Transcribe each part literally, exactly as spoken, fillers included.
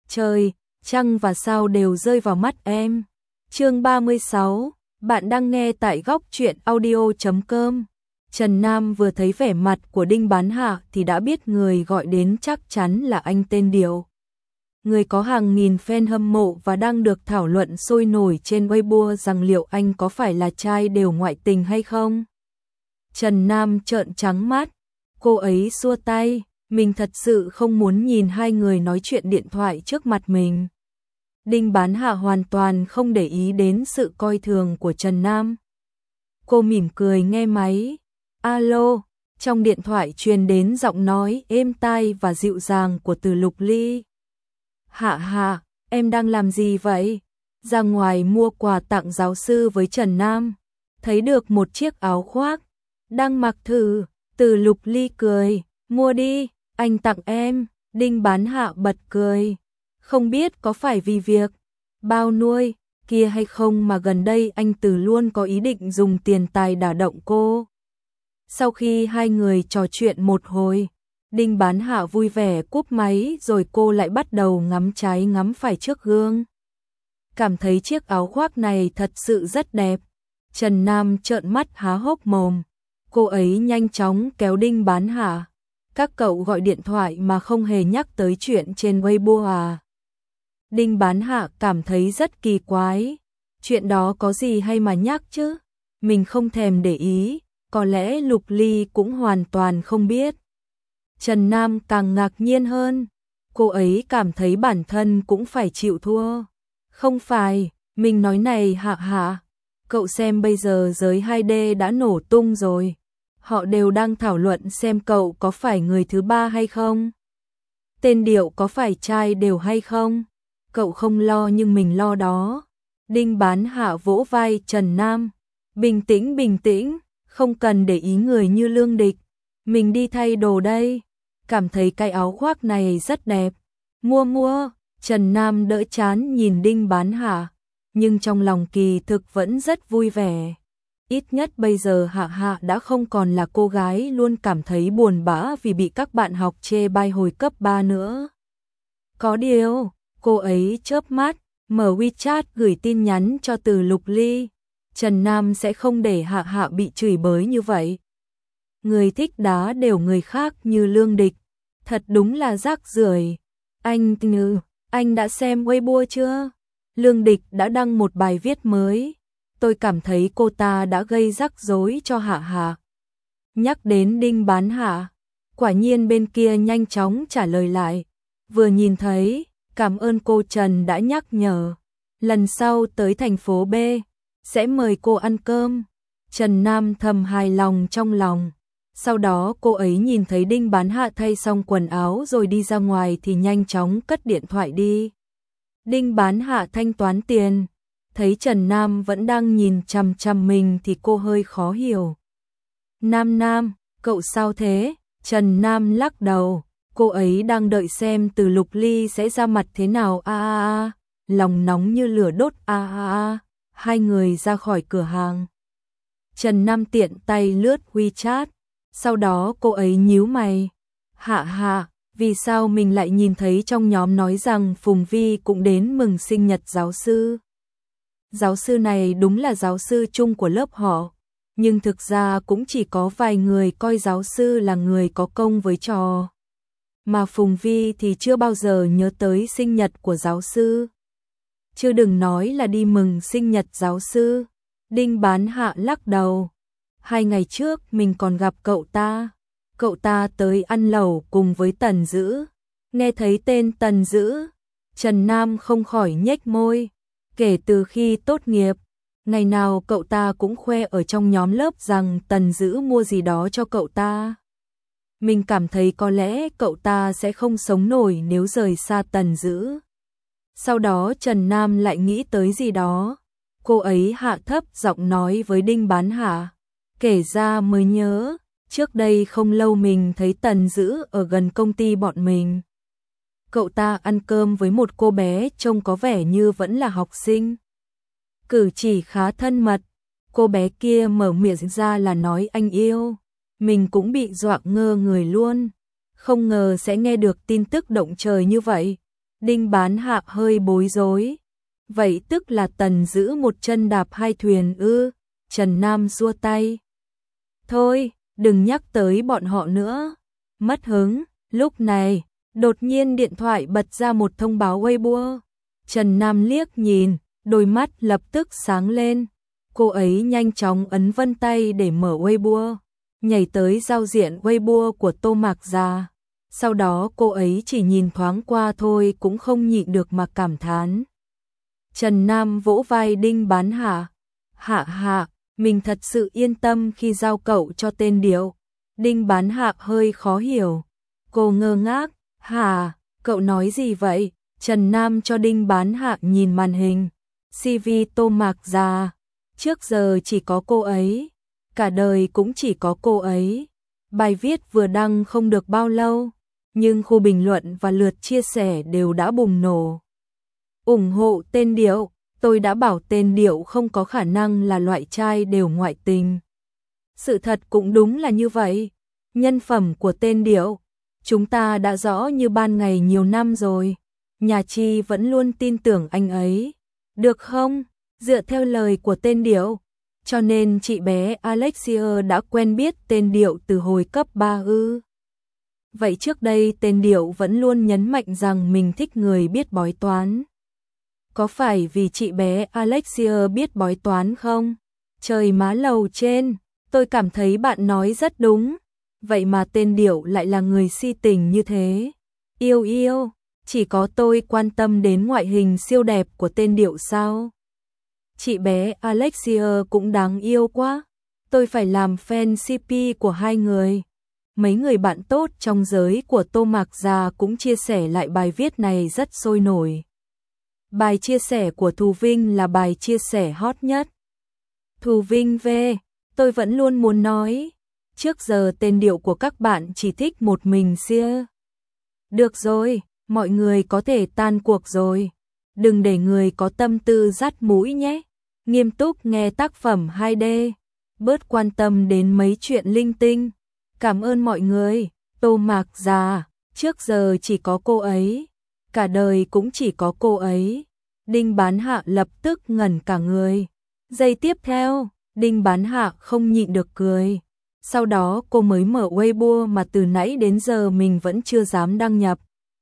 Trời, trăng và sao đều rơi vào mắt em. Chương ba mươi sáu, bạn đang nghe tại góc truyện audio chấm com. Trần Nam vừa thấy vẻ mặt của Đinh Bán Hạ thì đã biết người gọi đến chắc chắn là anh tên Điệu. Người có hàng nghìn fan hâm mộ và đang được thảo luận sôi nổi trên Weibo rằng liệu anh có phải là trai đều ngoại tình hay không. Trần Nam trợn trắng mắt, cô ấy xua tay, mình thật sự không muốn nhìn hai người nói chuyện điện thoại trước mặt mình. Đinh Bán Hạ hoàn toàn không để ý đến sự coi thường của Trần Nam. Cô mỉm cười nghe máy. Alo, trong điện thoại truyền đến giọng nói êm tai và dịu dàng của Từ Lục Ly. Hạ Hạ, em đang làm gì vậy? Ra ngoài mua quà tặng giáo sư với Trần Nam. Thấy được một chiếc áo khoác, đang mặc thử. Từ Lục Ly cười, mua đi, anh tặng em. Đinh Bán Hạ bật cười. Không biết có phải vì việc bao nuôi kia hay không mà gần đây anh Từ luôn có ý định dùng tiền tài đả động cô. Sau khi hai người trò chuyện một hồi, Đinh Bán Hạ vui vẻ cúp máy rồi cô lại bắt đầu ngắm trái ngắm phải trước gương. Cảm thấy chiếc áo khoác này thật sự rất đẹp. Trần Nam trợn mắt há hốc mồm. Cô ấy nhanh chóng kéo Đinh Bán Hạ. Các cậu gọi điện thoại mà không hề nhắc tới chuyện trên Weibo à? Đinh Bán Hạ cảm thấy rất kỳ quái. Chuyện đó có gì hay mà nhắc chứ? Mình không thèm để ý, có lẽ Lục Ly cũng hoàn toàn không biết. Trần Nam càng ngạc nhiên hơn. Cô ấy cảm thấy bản thân cũng phải chịu thua. Không phải, mình nói này Hạ Hạ. Cậu xem bây giờ giới hai D đã nổ tung rồi. Họ đều đang thảo luận xem cậu có phải người thứ ba hay không. Tên Điệu có phải trai đều hay không. Cậu không lo nhưng mình lo đó. Đinh Bán Hạ vỗ vai Trần Nam. Bình tĩnh bình tĩnh, không cần để ý người như Lương Địch. Mình đi thay đồ đây. Cảm thấy cái áo khoác này rất đẹp. Mua mua, Trần Nam đỡ chán nhìn Đinh Bán Hạ. Nhưng trong lòng kỳ thực vẫn rất vui vẻ. Ít nhất bây giờ Hạ Hạ đã không còn là cô gái luôn cảm thấy buồn bã vì bị các bạn học chê bai hồi cấp ba nữa. Có điều, cô ấy chớp mắt, mở WeChat gửi tin nhắn cho Từ Lục Ly. Trần Nam sẽ không để Hạ Hạ bị chửi bới như vậy. Người thích đá đều người khác như Lương Địch. Thật đúng là rác rưởi. Anh Như, anh đã xem Weibo chưa? Lương Địch đã đăng một bài viết mới. Tôi cảm thấy cô ta đã gây rắc rối cho Hạ Hạ. Nhắc đến Đinh Bán Hạ, quả nhiên bên kia nhanh chóng trả lời lại. Vừa nhìn thấy, cảm ơn cô Trần đã nhắc nhở. Lần sau tới thành phố B, sẽ mời cô ăn cơm. Trần Nam thầm hài lòng trong lòng. Sau đó cô ấy nhìn thấy Đinh Bán Hạ thay xong quần áo rồi đi ra ngoài thì nhanh chóng cất điện thoại đi. Đinh Bán Hạ thanh toán tiền. Thấy Trần Nam vẫn đang nhìn chằm chằm mình thì cô hơi khó hiểu. Nam Nam, cậu sao thế? Trần Nam lắc đầu. Cô ấy đang đợi xem Từ Lục Ly sẽ ra mặt thế nào. A a a, lòng nóng như lửa đốt. A a a, hai người ra khỏi cửa hàng. Trần Nam tiện tay lướt WeChat. Sau đó cô ấy nhíu mày. Hạ Hạ, vì sao mình lại nhìn thấy trong nhóm nói rằng Phùng Vi cũng đến mừng sinh nhật giáo sư? Giáo sư này đúng là giáo sư chung của lớp họ, nhưng thực ra cũng chỉ có vài người coi giáo sư là người có công với trò. Mà Phùng Vi thì chưa bao giờ nhớ tới sinh nhật của giáo sư. Chứ đừng nói là đi mừng sinh nhật giáo sư. Đinh Bán Hạ lắc đầu. Hai ngày trước mình còn gặp cậu ta. Cậu ta tới ăn lẩu cùng với Tần Dữ. Nghe thấy tên Tần Dữ, Trần Nam không khỏi nhếch môi. Kể từ khi tốt nghiệp, ngày nào cậu ta cũng khoe ở trong nhóm lớp rằng Tần Dữ mua gì đó cho cậu ta. Mình cảm thấy có lẽ cậu ta sẽ không sống nổi nếu rời xa Tần Dữ. Sau đó Trần Nam lại nghĩ tới gì đó. Cô ấy hạ thấp giọng nói với Đinh Bán Hạ. Kể ra mới nhớ, trước đây không lâu mình thấy Tần Dữ ở gần công ty bọn mình. Cậu ta ăn cơm với một cô bé trông có vẻ như vẫn là học sinh. Cử chỉ khá thân mật. Cô bé kia mở miệng ra là nói anh yêu. Mình cũng bị dọa ngơ người luôn. Không ngờ sẽ nghe được tin tức động trời như vậy. Đinh Bán Hạ hơi bối rối. Vậy tức là Tần Dữ một chân đạp hai thuyền ư? Trần Nam xua tay. Thôi, đừng nhắc tới bọn họ nữa. Mất hứng, lúc này, đột nhiên điện thoại bật ra một thông báo Weibo. Trần Nam liếc nhìn, đôi mắt lập tức sáng lên. Cô ấy nhanh chóng ấn vân tay để mở Weibo, nhảy tới giao diện Weibo của Tô Mạc Gia. Sau đó cô ấy chỉ nhìn thoáng qua thôi cũng không nhịn được mà cảm thán. Trần Nam vỗ vai Đinh Bán Hạ. Hạ hạ, mình thật sự yên tâm khi giao cậu cho tên Điệu. Đinh Bán Hạ hơi khó hiểu. Cô ngơ ngác. Hà, cậu nói gì vậy? Trần Nam cho Đinh Bán Hạ nhìn màn hình. xê vê Tô Mạc Gia. Trước giờ chỉ có cô ấy. Cả đời cũng chỉ có cô ấy. Bài viết vừa đăng không được bao lâu, nhưng khu bình luận và lượt chia sẻ đều đã bùng nổ. Ủng hộ tên Điệu, tôi đã bảo tên Điệu không có khả năng là loại trai đều ngoại tình. Sự thật cũng đúng là như vậy. Nhân phẩm của tên Điệu, chúng ta đã rõ như ban ngày nhiều năm rồi. Nhà Chi vẫn luôn tin tưởng anh ấy. Được không? Dựa theo lời của tên Điệu, cho nên chị bé Alexia đã quen biết tên Điệu từ hồi cấp ba ư? Vậy trước đây tên Điệu vẫn luôn nhấn mạnh rằng mình thích người biết bói toán. Có phải vì chị bé Alexia biết bói toán không? Trời má lầu trên, tôi cảm thấy bạn nói rất đúng. Vậy mà tên Điệu lại là người si tình như thế. Yêu yêu, chỉ có tôi quan tâm đến ngoại hình siêu đẹp của tên Điệu sao? Chị bé Alexia cũng đáng yêu quá. Tôi phải làm fan xê pê của hai người. Mấy người bạn tốt trong giới của Tô Mạc Gia cũng chia sẻ lại bài viết này rất sôi nổi. Bài chia sẻ của Thù Vinh là bài chia sẻ hot nhất. Thù Vinh về, tôi vẫn luôn muốn nói. Trước giờ tên Điệu của các bạn chỉ thích một mình Sia. Được rồi, mọi người có thể tan cuộc rồi. Đừng để người có tâm tư dắt mũi nhé. Nghiêm túc nghe tác phẩm hai D. Bớt quan tâm đến mấy chuyện linh tinh. Cảm ơn mọi người. Tô Mạc Gia, trước giờ chỉ có cô ấy. Cả đời cũng chỉ có cô ấy. Đinh Bán Hạ lập tức ngẩn cả người. Giây tiếp theo, Đinh Bán Hạ không nhịn được cười. Sau đó cô mới mở Weibo mà từ nãy đến giờ mình vẫn chưa dám đăng nhập.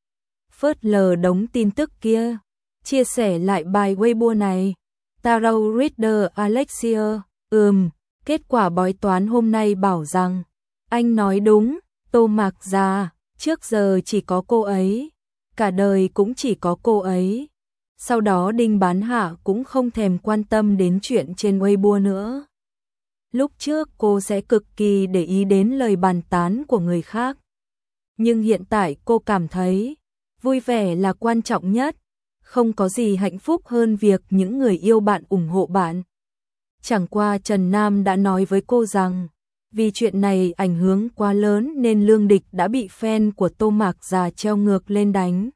Phớt lờ đống tin tức kia. Chia sẻ lại bài Weibo này. Tarot Reader Alexia. Ừm, kết quả bói toán hôm nay bảo rằng anh nói đúng, Tô Mạc Gia, trước giờ chỉ có cô ấy. Cả đời cũng chỉ có cô ấy. Sau đó Đinh Bán Hạ cũng không thèm quan tâm đến chuyện trên Weibo nữa. Lúc trước cô sẽ cực kỳ để ý đến lời bàn tán của người khác. Nhưng hiện tại cô cảm thấy vui vẻ là quan trọng nhất. Không có gì hạnh phúc hơn việc những người yêu bạn ủng hộ bạn. Chẳng qua Trần Nam đã nói với cô rằng vì chuyện này ảnh hưởng quá lớn nên Lương Địch đã bị fan của Tô Mạc Gia treo ngược lên đánh.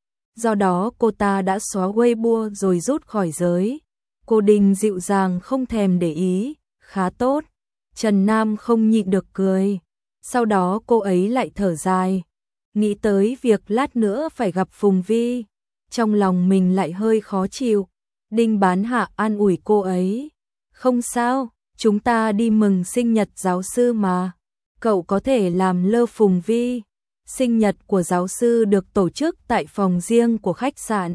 Do đó cô ta đã xóa Weibo rồi rút khỏi giới. Cô Đinh dịu dàng không thèm để ý, khá tốt. Trần Nam không nhịn được cười. Sau đó cô ấy lại thở dài. Nghĩ tới việc lát nữa phải gặp Phùng Vi. Trong lòng mình lại hơi khó chịu. Đinh Bán Hạ an ủi cô ấy. Không sao, chúng ta đi mừng sinh nhật giáo sư mà. Cậu có thể làm lơ Phùng Vi. Sinh nhật của giáo sư được tổ chức tại phòng riêng của khách sạn.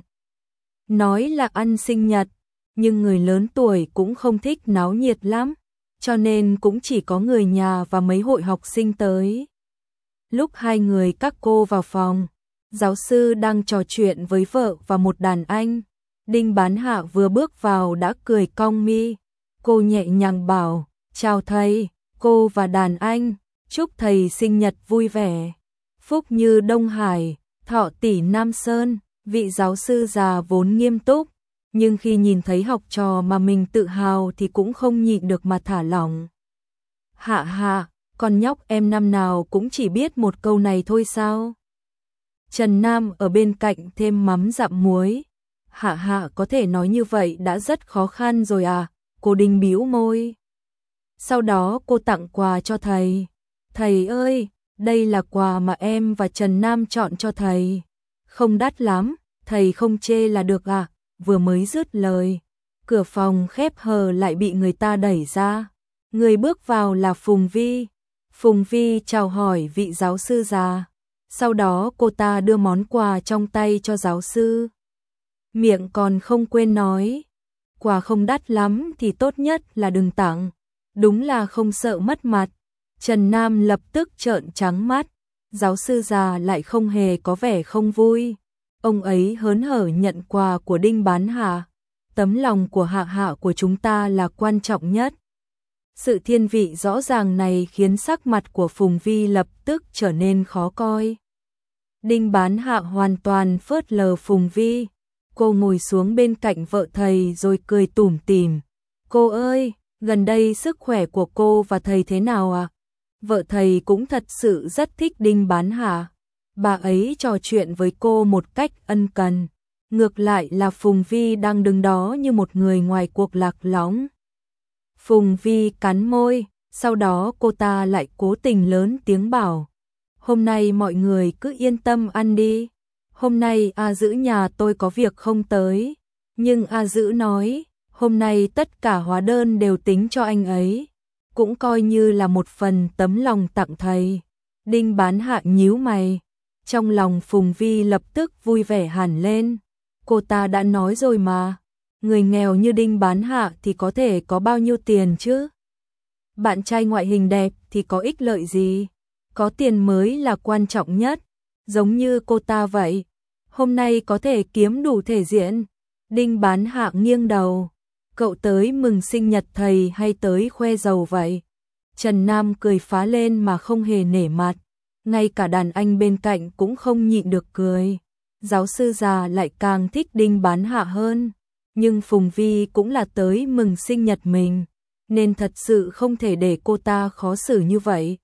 Nói là ăn sinh nhật, nhưng người lớn tuổi cũng không thích náo nhiệt lắm, cho nên cũng chỉ có người nhà và mấy hội học sinh tới. Lúc hai người các cô vào phòng, giáo sư đang trò chuyện với vợ và một đàn anh. Đinh Bán Hạ vừa bước vào đã cười cong mi. Cô nhẹ nhàng bảo, chào thầy, cô và đàn anh, chúc thầy sinh nhật vui vẻ. Phúc như Đông Hải, thọ tỷ Nam Sơn. Vị giáo sư già vốn nghiêm túc, nhưng khi nhìn thấy học trò mà mình tự hào thì cũng không nhịn được mà thả lỏng. Hạ hạ, con nhóc em năm nào cũng chỉ biết một câu này thôi sao? Trần Nam ở bên cạnh thêm mắm dặm muối. Hạ hạ có thể nói như vậy đã rất khó khăn rồi à? Cô Đinh bĩu môi. Sau đó cô tặng quà cho thầy. Thầy ơi, đây là quà mà em và Trần Nam chọn cho thầy. Không đắt lắm, thầy không chê là được à? Vừa mới dứt lời, cửa phòng khép hờ lại bị người ta đẩy ra. Người bước vào là Phùng Vi. Phùng Vi chào hỏi vị giáo sư già. Sau đó cô ta đưa món quà trong tay cho giáo sư. Miệng còn không quên nói, quà không đắt lắm thì tốt nhất là đừng tặng. Đúng là không sợ mất mặt. Trần Nam lập tức trợn trắng mắt. Giáo sư già lại không hề có vẻ không vui. Ông ấy hớn hở nhận quà của Đinh Bán Hạ. Tấm lòng của Hạ Hạ của chúng ta là quan trọng nhất. Sự thiên vị rõ ràng này khiến sắc mặt của Phùng Vi lập tức trở nên khó coi. Đinh Bán Hạ hoàn toàn phớt lờ Phùng Vi. Cô ngồi xuống bên cạnh vợ thầy rồi cười tủm tỉm. Cô ơi, gần đây sức khỏe của cô và thầy thế nào ạ? À? Vợ thầy cũng thật sự rất thích Đinh Bán Hạ. Bà ấy trò chuyện với cô một cách ân cần. Ngược lại là Phùng Vi đang đứng đó như một người ngoài cuộc lạc lõng. Phùng Vi cắn môi, sau đó cô ta lại cố tình lớn tiếng bảo. Hôm nay mọi người cứ yên tâm ăn đi. Hôm nay A Dữ nhà tôi có việc không tới. Nhưng A Dữ nói, hôm nay tất cả hóa đơn đều tính cho anh ấy. Cũng coi như là một phần tấm lòng tặng thầy. Đinh Bán Hạ nhíu mày. Trong lòng Phùng Vi lập tức vui vẻ hẳn lên. Cô ta đã nói rồi mà. Người nghèo như Đinh Bán Hạ thì có thể có bao nhiêu tiền chứ? Bạn trai ngoại hình đẹp thì có ích lợi gì? Có tiền mới là quan trọng nhất. Giống như cô ta vậy. Hôm nay có thể kiếm đủ thể diện. Đinh Bán Hạ nghiêng đầu. Cậu tới mừng sinh nhật thầy hay tới khoe giàu vậy? Trần Nam cười phá lên mà không hề nể mặt. Ngay cả đàn anh bên cạnh cũng không nhịn được cười. Giáo sư già lại càng thích Đinh Bán Hạ hơn. Nhưng Phùng Vi cũng là tới mừng sinh nhật mình. Nên thật sự không thể để cô ta khó xử như vậy.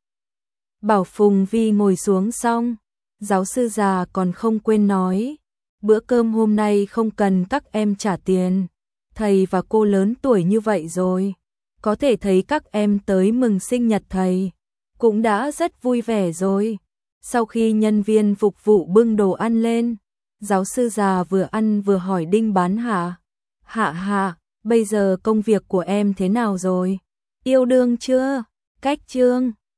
Bảo Phùng Vi ngồi xuống xong. Giáo sư già còn không quên nói. Bữa cơm hôm nay không cần các em trả tiền. Thầy và cô lớn tuổi như vậy rồi. Có thể thấy các em tới mừng sinh nhật thầy. Cũng đã rất vui vẻ rồi. Sau khi nhân viên phục vụ bưng đồ ăn lên. Giáo sư già vừa ăn vừa hỏi Đinh Bán Hạ. Hạ Hạ, bây giờ công việc của em thế nào rồi? Yêu đương chưa? Cách chương